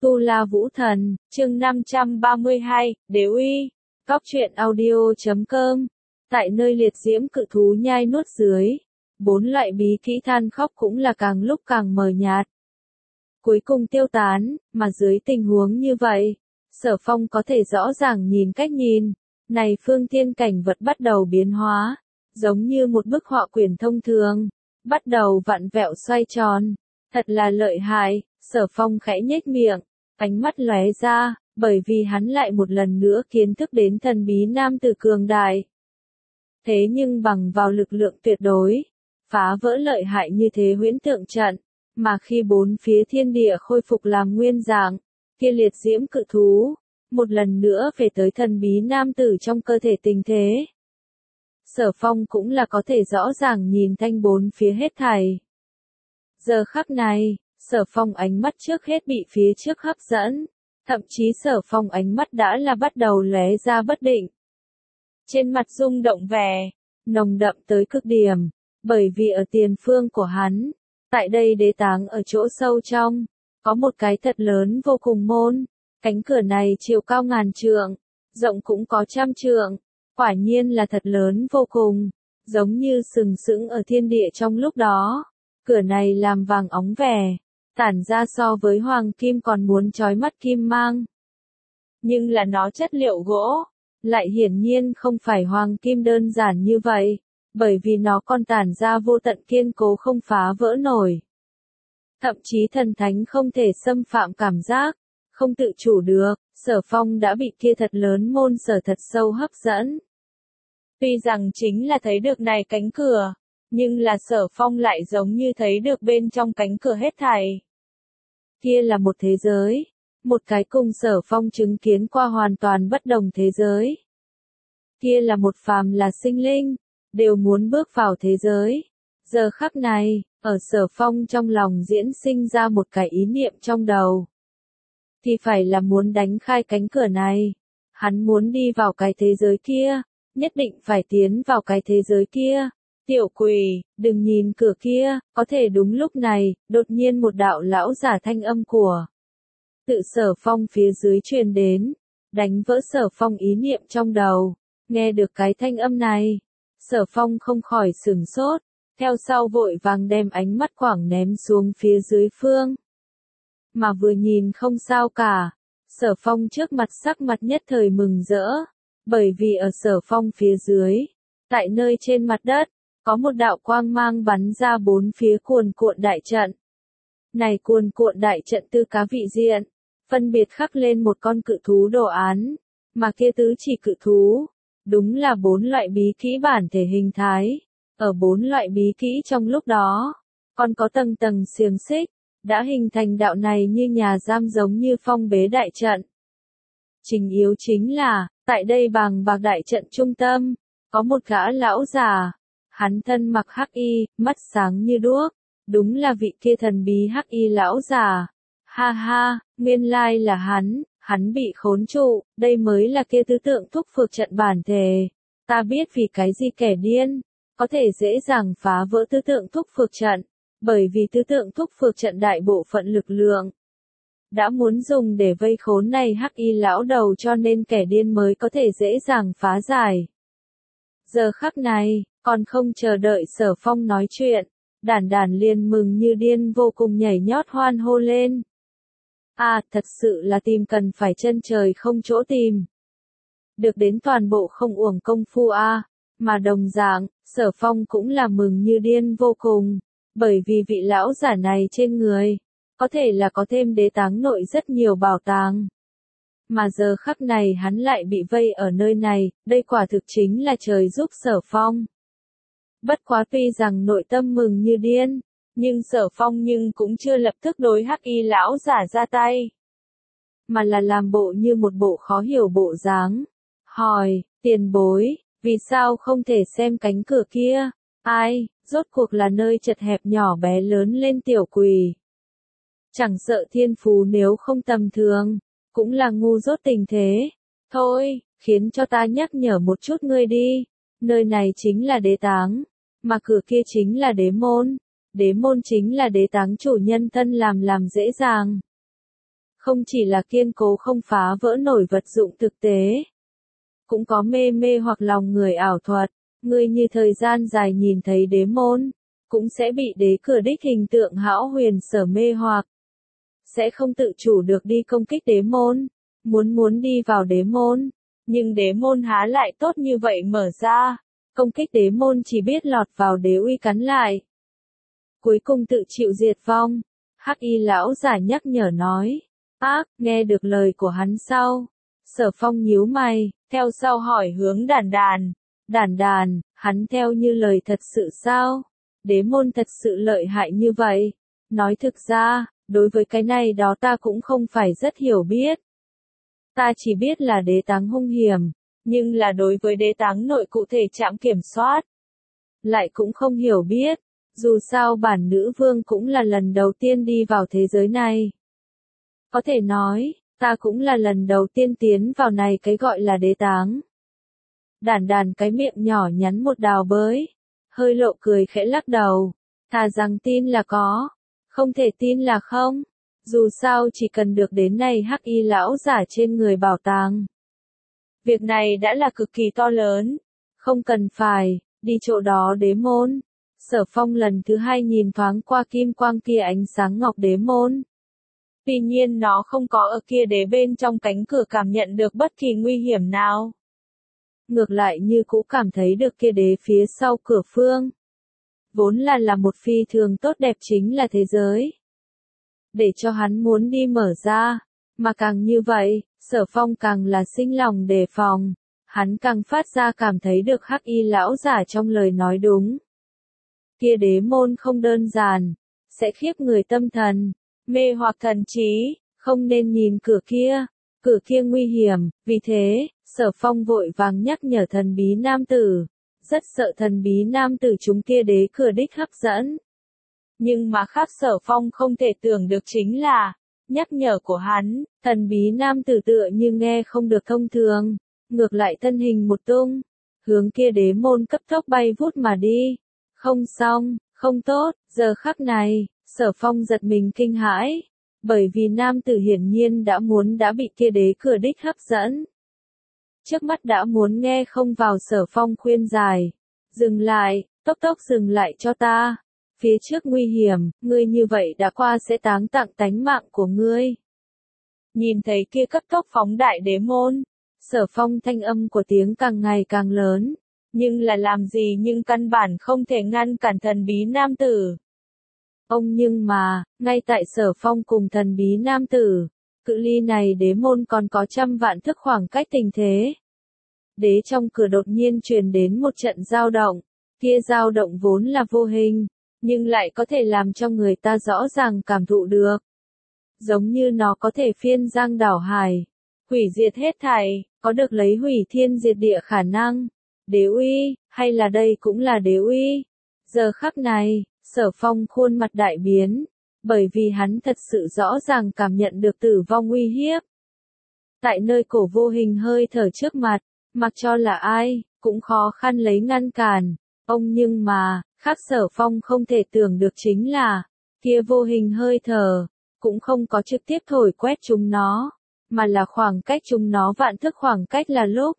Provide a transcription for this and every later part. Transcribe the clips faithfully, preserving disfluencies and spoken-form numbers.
Tu La Vũ Thần, chương năm trăm ba mươi hai, Đế uy. Cóc truyện audio chấm com. Tại nơi liệt diễm cự thú nhai nuốt dưới, bốn loại bí kỹ than khóc cũng là càng lúc càng mờ nhạt. Cuối cùng tiêu tán, mà dưới tình huống như vậy, Sở Phong có thể rõ ràng nhìn cách nhìn, này phương thiên cảnh vật bắt đầu biến hóa, giống như một bức họa quyển thông thường, bắt đầu vặn vẹo xoay tròn, thật là lợi hại. Sở Phong khẽ nhếch miệng, ánh mắt lóe ra, bởi vì hắn lại một lần nữa kiến thức đến thần bí nam tử cường đại. Thế nhưng bằng vào lực lượng tuyệt đối, phá vỡ lợi hại như thế huyễn tượng trận, mà khi bốn phía thiên địa khôi phục làm nguyên dạng, kia liệt diễm cự thú, một lần nữa về tới thần bí nam tử trong cơ thể tình thế. Sở Phong cũng là có thể rõ ràng nhìn thanh bốn phía hết thảy. Giờ khắc này, Sở Phong ánh mắt trước hết bị phía trước hấp dẫn, thậm chí Sở Phong ánh mắt đã là bắt đầu lóe ra bất định. Trên mặt rung động vẻ, nồng đậm tới cực điểm, bởi vì ở tiền phương của hắn, tại đây đế táng ở chỗ sâu trong, có một cái thật lớn vô cùng môn, cánh cửa này chiều cao ngàn trượng, rộng cũng có trăm trượng, quả nhiên là thật lớn vô cùng, giống như sừng sững ở thiên địa trong lúc đó. Cửa này làm vàng óng vẻ, tản ra so với hoàng kim còn muốn chói mắt kim mang. Nhưng là nó chất liệu gỗ, lại hiển nhiên không phải hoàng kim đơn giản như vậy, bởi vì nó còn tản ra vô tận kiên cố không phá vỡ nổi. Thậm chí thần thánh không thể xâm phạm cảm giác, không tự chủ được, Sở Phong đã bị kia thật lớn môn sở thật sâu hấp dẫn. Tuy rằng chính là thấy được này cánh cửa, nhưng là Sở Phong lại giống như thấy được bên trong cánh cửa hết thảy. Kia là một thế giới, một cái cùng Sở Phong chứng kiến qua hoàn toàn bất đồng thế giới. Kia là một phàm là sinh linh, đều muốn bước vào thế giới. Giờ khắc này, ở Sở Phong trong lòng diễn sinh ra một cái ý niệm trong đầu. Thì phải là muốn đánh khai cánh cửa này. Hắn muốn đi vào cái thế giới kia, nhất định phải tiến vào cái thế giới kia. Tiểu quỷ, đừng nhìn cửa kia, có thể đúng lúc này, đột nhiên một đạo lão giả thanh âm của tự Sở Phong phía dưới truyền đến, đánh vỡ Sở Phong ý niệm trong đầu. Nghe được cái thanh âm này, Sở Phong không khỏi sửng sốt, theo sau vội vàng đem ánh mắt quảng ném xuống phía dưới phương. Mà vừa nhìn không sao cả, Sở Phong trước mặt sắc mặt nhất thời mừng rỡ, bởi vì ở Sở Phong phía dưới, tại nơi trên mặt đất, có một đạo quang mang bắn ra bốn phía cuồn cuộn đại trận. Này cuồn cuộn đại trận tư cá vị diện, phân biệt khắc lên một con cự thú đồ án, mà kia tứ chỉ cự thú, đúng là bốn loại bí kỹ bản thể hình thái. Ở bốn loại bí kỹ trong lúc đó, còn có tầng tầng xiềng xích, đã hình thành đạo này như nhà giam giống như phong bế đại trận. Chính yếu chính là, tại đây bằng bạc đại trận trung tâm, có một gã lão già. Hắn thân mặc hắc y, mắt sáng như đuốc, đúng là vị kia thần bí hắc y lão già. Ha ha, nguyên lai là hắn, hắn bị khốn trụ, đây mới là kia tứ tượng thúc phược trận bản thể. Ta biết vì cái gì kẻ điên, có thể dễ dàng phá vỡ tứ tượng thúc phược trận, bởi vì tứ tượng thúc phược trận đại bộ phận lực lượng đã muốn dùng để vây khốn này hắc y lão đầu cho nên kẻ điên mới có thể dễ dàng phá giải. Giờ khắc này, còn không chờ đợi Sở Phong nói chuyện, đản đản liền mừng như điên vô cùng nhảy nhót hoan hô lên. À, thật sự là tìm cần phải chân trời không chỗ tìm. Được đến toàn bộ không uổng công phu a, à, mà đồng dạng, Sở Phong cũng là mừng như điên vô cùng, bởi vì vị lão giả này trên người, có thể là có thêm đế táng nội rất nhiều bảo tàng. Mà giờ khắc này hắn lại bị vây ở nơi này, đây quả thực chính là trời giúp Sở Phong. Bất quá tuy rằng nội tâm mừng như điên, nhưng Sở Phong nhưng cũng chưa lập tức đối hắc y lão giả ra tay. Mà là làm bộ như một bộ khó hiểu bộ dáng. Hỏi, tiền bối, vì sao không thể xem cánh cửa kia? Ai, rốt cuộc là nơi chật hẹp nhỏ bé lớn lên tiểu quỷ. Chẳng sợ thiên phú nếu không tầm thường, cũng là ngu dốt tình thế. Thôi, khiến cho ta nhắc nhở một chút ngươi đi. Nơi này chính là đế táng, mà cửa kia chính là đế môn. Đế môn chính là đế táng chủ nhân thân làm làm dễ dàng. Không chỉ là kiên cố không phá vỡ nổi vật dụng thực tế, cũng có mê mê hoặc lòng người ảo thuật. Người như thời gian dài nhìn thấy đế môn, cũng sẽ bị đế cửa đích hình tượng hão huyền sở mê hoặc. Sẽ không tự chủ được đi công kích đế môn, muốn muốn đi vào đế môn, nhưng đế môn há lại tốt như vậy mở ra, công kích đế môn chỉ biết lọt vào đế uy cắn lại. Cuối cùng tự chịu diệt vong, Hắc Y lão giả nhắc nhở nói. Ác, nghe được lời của hắn sau, Sở Phong nhíu mày, theo sau hỏi hướng Đản Đản. Đản Đản, hắn theo như lời thật sự sao? Đế môn thật sự lợi hại như vậy? Nói thực ra, đối với cái này đó ta cũng không phải rất hiểu biết. Ta chỉ biết là đế táng hung hiểm, nhưng là đối với đế táng nội cụ thể trạm kiểm soát, lại cũng không hiểu biết. Dù sao bản nữ vương cũng là lần đầu tiên đi vào thế giới này. Có thể nói, ta cũng là lần đầu tiên tiến vào này cái gọi là đế táng. Đản Đản cái miệng nhỏ nhắn một đào bới, hơi lộ cười khẽ lắc đầu, thà rằng tin là có, không thể tin là không. Dù sao chỉ cần được đến này Hắc Y lão giả trên người bảo tàng. Việc này đã là cực kỳ to lớn, không cần phải đi chỗ đó đế môn. Sở Phong lần thứ hai nhìn thoáng qua kim quang kia ánh sáng ngọc đế môn. Tuy nhiên nó không có ở kia đế bên trong cánh cửa cảm nhận được bất kỳ nguy hiểm nào. Ngược lại như cũ cảm thấy được kia đế phía sau cửa phương. Vốn là là một phi thường tốt đẹp chính là thế giới. Để cho hắn muốn đi mở ra, mà càng như vậy, Sở Phong càng là sinh lòng đề phòng. Hắn càng phát ra cảm thấy được Hắc Y lão giả trong lời nói đúng. Kia đế môn không đơn giản, sẽ khiếp người tâm thần, mê hoặc thần trí, không nên nhìn cửa kia, cửa kia nguy hiểm, vì thế, Sở Phong vội vàng nhắc nhở thần bí nam tử, rất sợ thần bí nam tử chúng kia đế cửa đích hấp dẫn. Nhưng mà khác Sở Phong không thể tưởng được chính là, nhắc nhở của hắn, thần bí nam tử tựa như nghe không được thông thường, ngược lại thân hình một tung, hướng kia đế môn cấp tốc bay vút mà đi. Không xong, không tốt, giờ khắc này, Sở Phong giật mình kinh hãi, bởi vì nam tử hiển nhiên đã muốn đã bị kia đế cửa đích hấp dẫn. Trước mắt đã muốn nghe không vào Sở Phong khuyên giải, dừng lại, tốc tốc dừng lại cho ta, phía trước nguy hiểm, ngươi như vậy đã qua sẽ táng tặng tánh mạng của ngươi. Nhìn thấy kia cấp tốc phóng đại đế môn, Sở Phong thanh âm của tiếng càng ngày càng lớn. Nhưng là làm gì nhưng căn bản không thể ngăn cản thần bí nam tử. Ông nhưng mà, ngay tại Sở Phong cùng thần bí nam tử, cự ly này đế môn còn có trăm vạn thước khoảng cách tình thế. Đế trong cửa đột nhiên truyền đến một trận dao động, kia dao động vốn là vô hình, nhưng lại có thể làm cho người ta rõ ràng cảm thụ được. Giống như nó có thể phiên giang đảo hải, hủy diệt hết thảy, có được lấy hủy thiên diệt địa khả năng. Đế uy, hay là đây cũng là đế uy? Giờ khắc này, Sở Phong khuôn mặt đại biến, bởi vì hắn thật sự rõ ràng cảm nhận được tử vong uy hiếp. Tại nơi cổ vô hình hơi thở trước mặt, mặc cho là ai, cũng khó khăn lấy ngăn cản. Ông nhưng mà, khác Sở Phong không thể tưởng được chính là, kia vô hình hơi thở, cũng không có trực tiếp thổi quét chúng nó, mà là khoảng cách chúng nó vạn thước khoảng cách là lúc.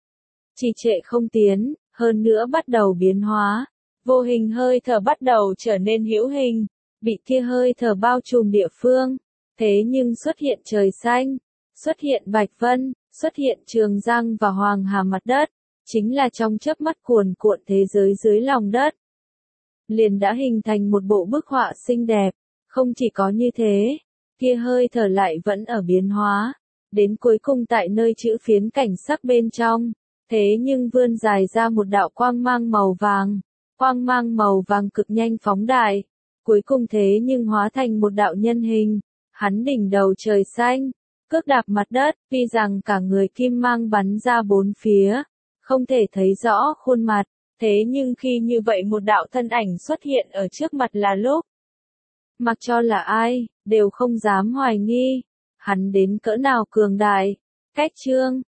Trì trệ không tiến, hơn nữa bắt đầu biến hóa, vô hình hơi thở bắt đầu trở nên hữu hình, bị kia hơi thở bao trùm địa phương, thế nhưng xuất hiện trời xanh, xuất hiện bạch vân, xuất hiện trường giang và hoàng hà mặt đất, chính là trong chớp mắt cuồn cuộn thế giới dưới lòng đất. Liền đã hình thành một bộ bức họa xinh đẹp, không chỉ có như thế, kia hơi thở lại vẫn ở biến hóa, đến cuối cùng tại nơi chữ phiến cảnh sắc bên trong. Thế nhưng vươn dài ra một đạo quang mang màu vàng, quang mang màu vàng cực nhanh phóng đại, cuối cùng thế nhưng hóa thành một đạo nhân hình, hắn đỉnh đầu trời xanh, cước đạp mặt đất, tuy rằng cả người kim mang bắn ra bốn phía, không thể thấy rõ khuôn mặt, thế nhưng khi như vậy một đạo thân ảnh xuất hiện ở trước mặt là lúc, mặc cho là ai, đều không dám hoài nghi, hắn đến cỡ nào cường đại. Cách chương